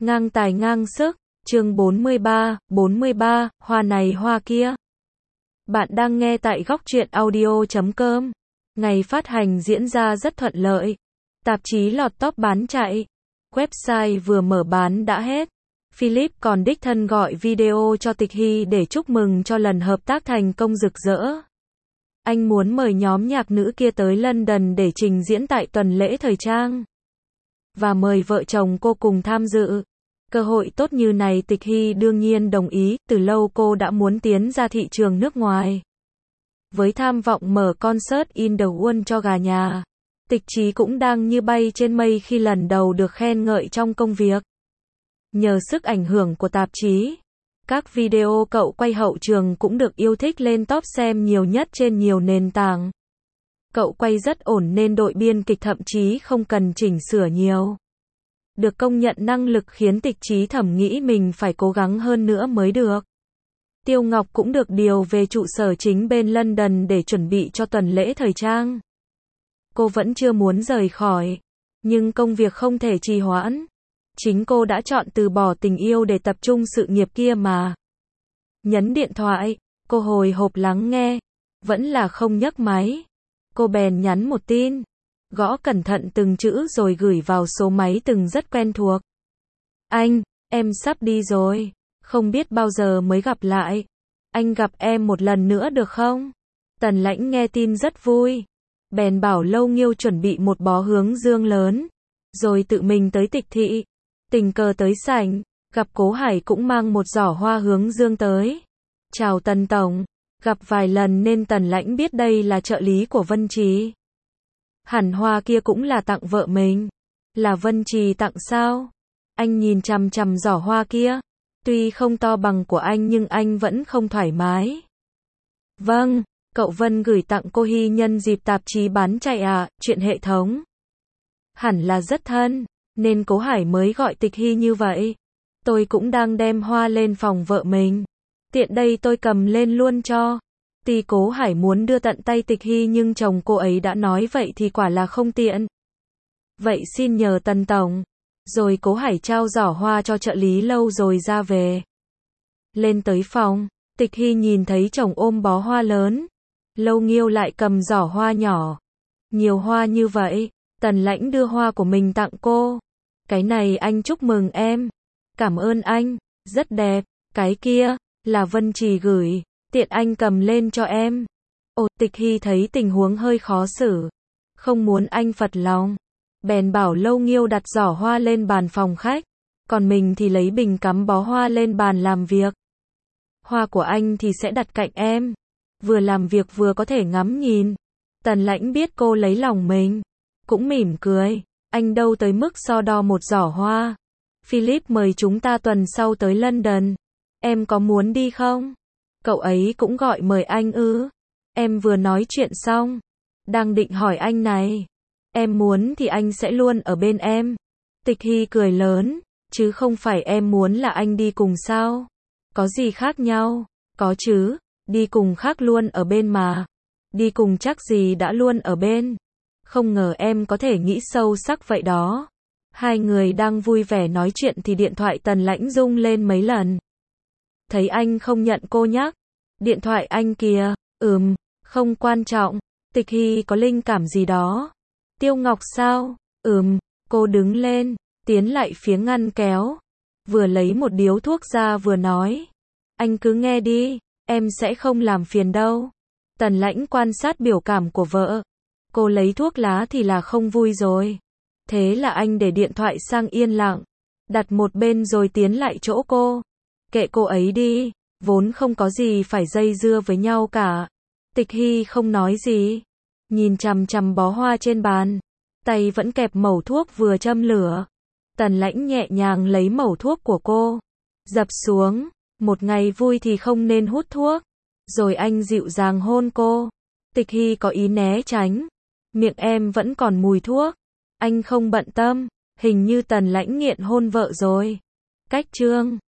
Ngang tài ngang sức, chương 43, hoa này hoa kia. Bạn đang nghe tại góc truyện audio.com. Ngày phát hành diễn ra rất thuận lợi. Tạp chí lọt top bán chạy. Website vừa mở bán đã hết. Philip còn đích thân gọi video cho Tịch Hy để chúc mừng cho lần hợp tác thành công rực rỡ. Anh muốn mời nhóm nhạc nữ kia tới London để trình diễn tại tuần lễ thời trang. Và mời vợ chồng cô cùng tham dự. Cơ hội tốt như này Tịch Hy đương nhiên đồng ý, từ lâu cô đã muốn tiến ra thị trường nước ngoài. Với tham vọng mở concert in the world cho gà nhà, Tịch Chí cũng đang như bay trên mây khi lần đầu được khen ngợi trong công việc. Nhờ sức ảnh hưởng của tạp chí, các video cậu quay hậu trường cũng được yêu thích lên top xem nhiều nhất trên nhiều nền tảng. Cậu quay rất ổn nên đội biên kịch thậm chí không cần chỉnh sửa nhiều. Được công nhận năng lực khiến Tịch Chí thầm nghĩ mình phải cố gắng hơn nữa mới được. Tiêu Ngọc cũng được điều về trụ sở chính bên London để chuẩn bị cho tuần lễ thời trang. Cô vẫn chưa muốn rời khỏi, nhưng công việc không thể trì hoãn. Chính cô đã chọn từ bỏ tình yêu để tập trung sự nghiệp kia mà. Nhấn điện thoại, cô hồi hộp lắng nghe, vẫn là không nhấc máy. Cô bèn nhắn một tin, gõ cẩn thận từng chữ rồi gửi vào số máy từng rất quen thuộc. Anh, em sắp đi rồi, không biết bao giờ mới gặp lại. Anh gặp em một lần nữa được không? Tần Lãnh nghe tin rất vui, bèn bảo Lâu Nghiêu chuẩn bị một bó hướng dương lớn, rồi tự mình tới Tịch thị. Tình cờ tới sảnh, gặp Cố Hải cũng mang một giỏ hoa hướng dương tới. Chào Tần Tổng, gặp vài lần nên Tần Lãnh biết đây là trợ lý của Vân Trì. Hẳn hoa kia cũng là tặng vợ mình. Là Vân Trì tặng sao? Anh nhìn chằm chằm giỏ hoa kia. Tuy không to bằng của anh nhưng anh vẫn không thoải mái. Vâng, cậu Vân gửi tặng cô Hy nhân dịp tạp chí bán chạy à, chuyện hệ thống. Hẳn là rất thân, nên Cố Hải mới gọi Tịch Hy như vậy. Tôi cũng đang đem hoa lên phòng vợ mình. Tiện đây tôi cầm lên luôn cho. Tuy Cố Hải muốn đưa tận tay Tịch Hy nhưng chồng cô ấy đã nói vậy thì quả là không tiện. Vậy xin nhờ Tần Tổng. Rồi Cố Hải trao giỏ hoa cho trợ lý Lâu rồi ra về. Lên tới phòng, Tịch Hy nhìn thấy chồng ôm bó hoa lớn. Lâu Nghiêu lại cầm giỏ hoa nhỏ. Nhiều hoa như vậy, Tần Lãnh đưa hoa của mình tặng cô. Cái này anh chúc mừng em. Cảm ơn anh, rất đẹp. Cái kia, là Vân Trì gửi, tiện anh cầm lên cho em. Ồ, Tịch Hy thấy tình huống hơi khó xử. Không muốn anh phật lòng. Bèn bảo Lâu Nghiêu đặt giỏ hoa lên bàn phòng khách. Còn mình thì lấy bình cắm bó hoa lên bàn làm việc. Hoa của anh thì sẽ đặt cạnh em. Vừa làm việc vừa có thể ngắm nhìn. Tần Lãnh biết cô lấy lòng mình. Cũng mỉm cười. Anh đâu tới mức so đo một giỏ hoa. Philip mời chúng ta tuần sau tới London. Em có muốn đi không? Cậu ấy cũng gọi mời anh ư? Em vừa nói chuyện xong. Đang định hỏi anh này. Em muốn thì anh sẽ luôn ở bên em. Tịch Hy cười lớn. Chứ không phải em muốn là anh đi cùng sao? Có gì khác nhau? Có chứ. Đi cùng khác luôn ở bên mà. Đi cùng chắc gì đã luôn ở bên. Không ngờ em có thể nghĩ sâu sắc vậy đó. Hai người đang vui vẻ nói chuyện thì điện thoại Tần Lãnh rung lên mấy lần. Thấy anh không nhận cô nhắc. Điện thoại anh kìa. Không quan trọng. Tịch Hy có linh cảm gì đó. Tiêu Ngọc sao? Cô đứng lên, tiến lại phía ngăn kéo. Vừa lấy một điếu thuốc ra vừa nói. Anh cứ nghe đi, em sẽ không làm phiền đâu. Tần Lãnh quan sát biểu cảm của vợ. Cô lấy thuốc lá thì là không vui rồi. Thế là anh để điện thoại sang yên lặng. Đặt một bên rồi tiến lại chỗ cô. Kệ cô ấy đi, vốn không có gì phải dây dưa với nhau cả. Tịch Hy không nói gì. Nhìn chằm chằm bó hoa trên bàn. Tay vẫn kẹp mẩu thuốc vừa châm lửa. Tần Lãnh nhẹ nhàng lấy mẩu thuốc của cô. Dập xuống. Một ngày vui thì không nên hút thuốc. Rồi anh dịu dàng hôn cô. Tịch Hy có ý né tránh. Miệng em vẫn còn mùi thuốc. Anh không bận tâm. Hình như Tần Lãnh nghiện hôn vợ rồi. Cách chương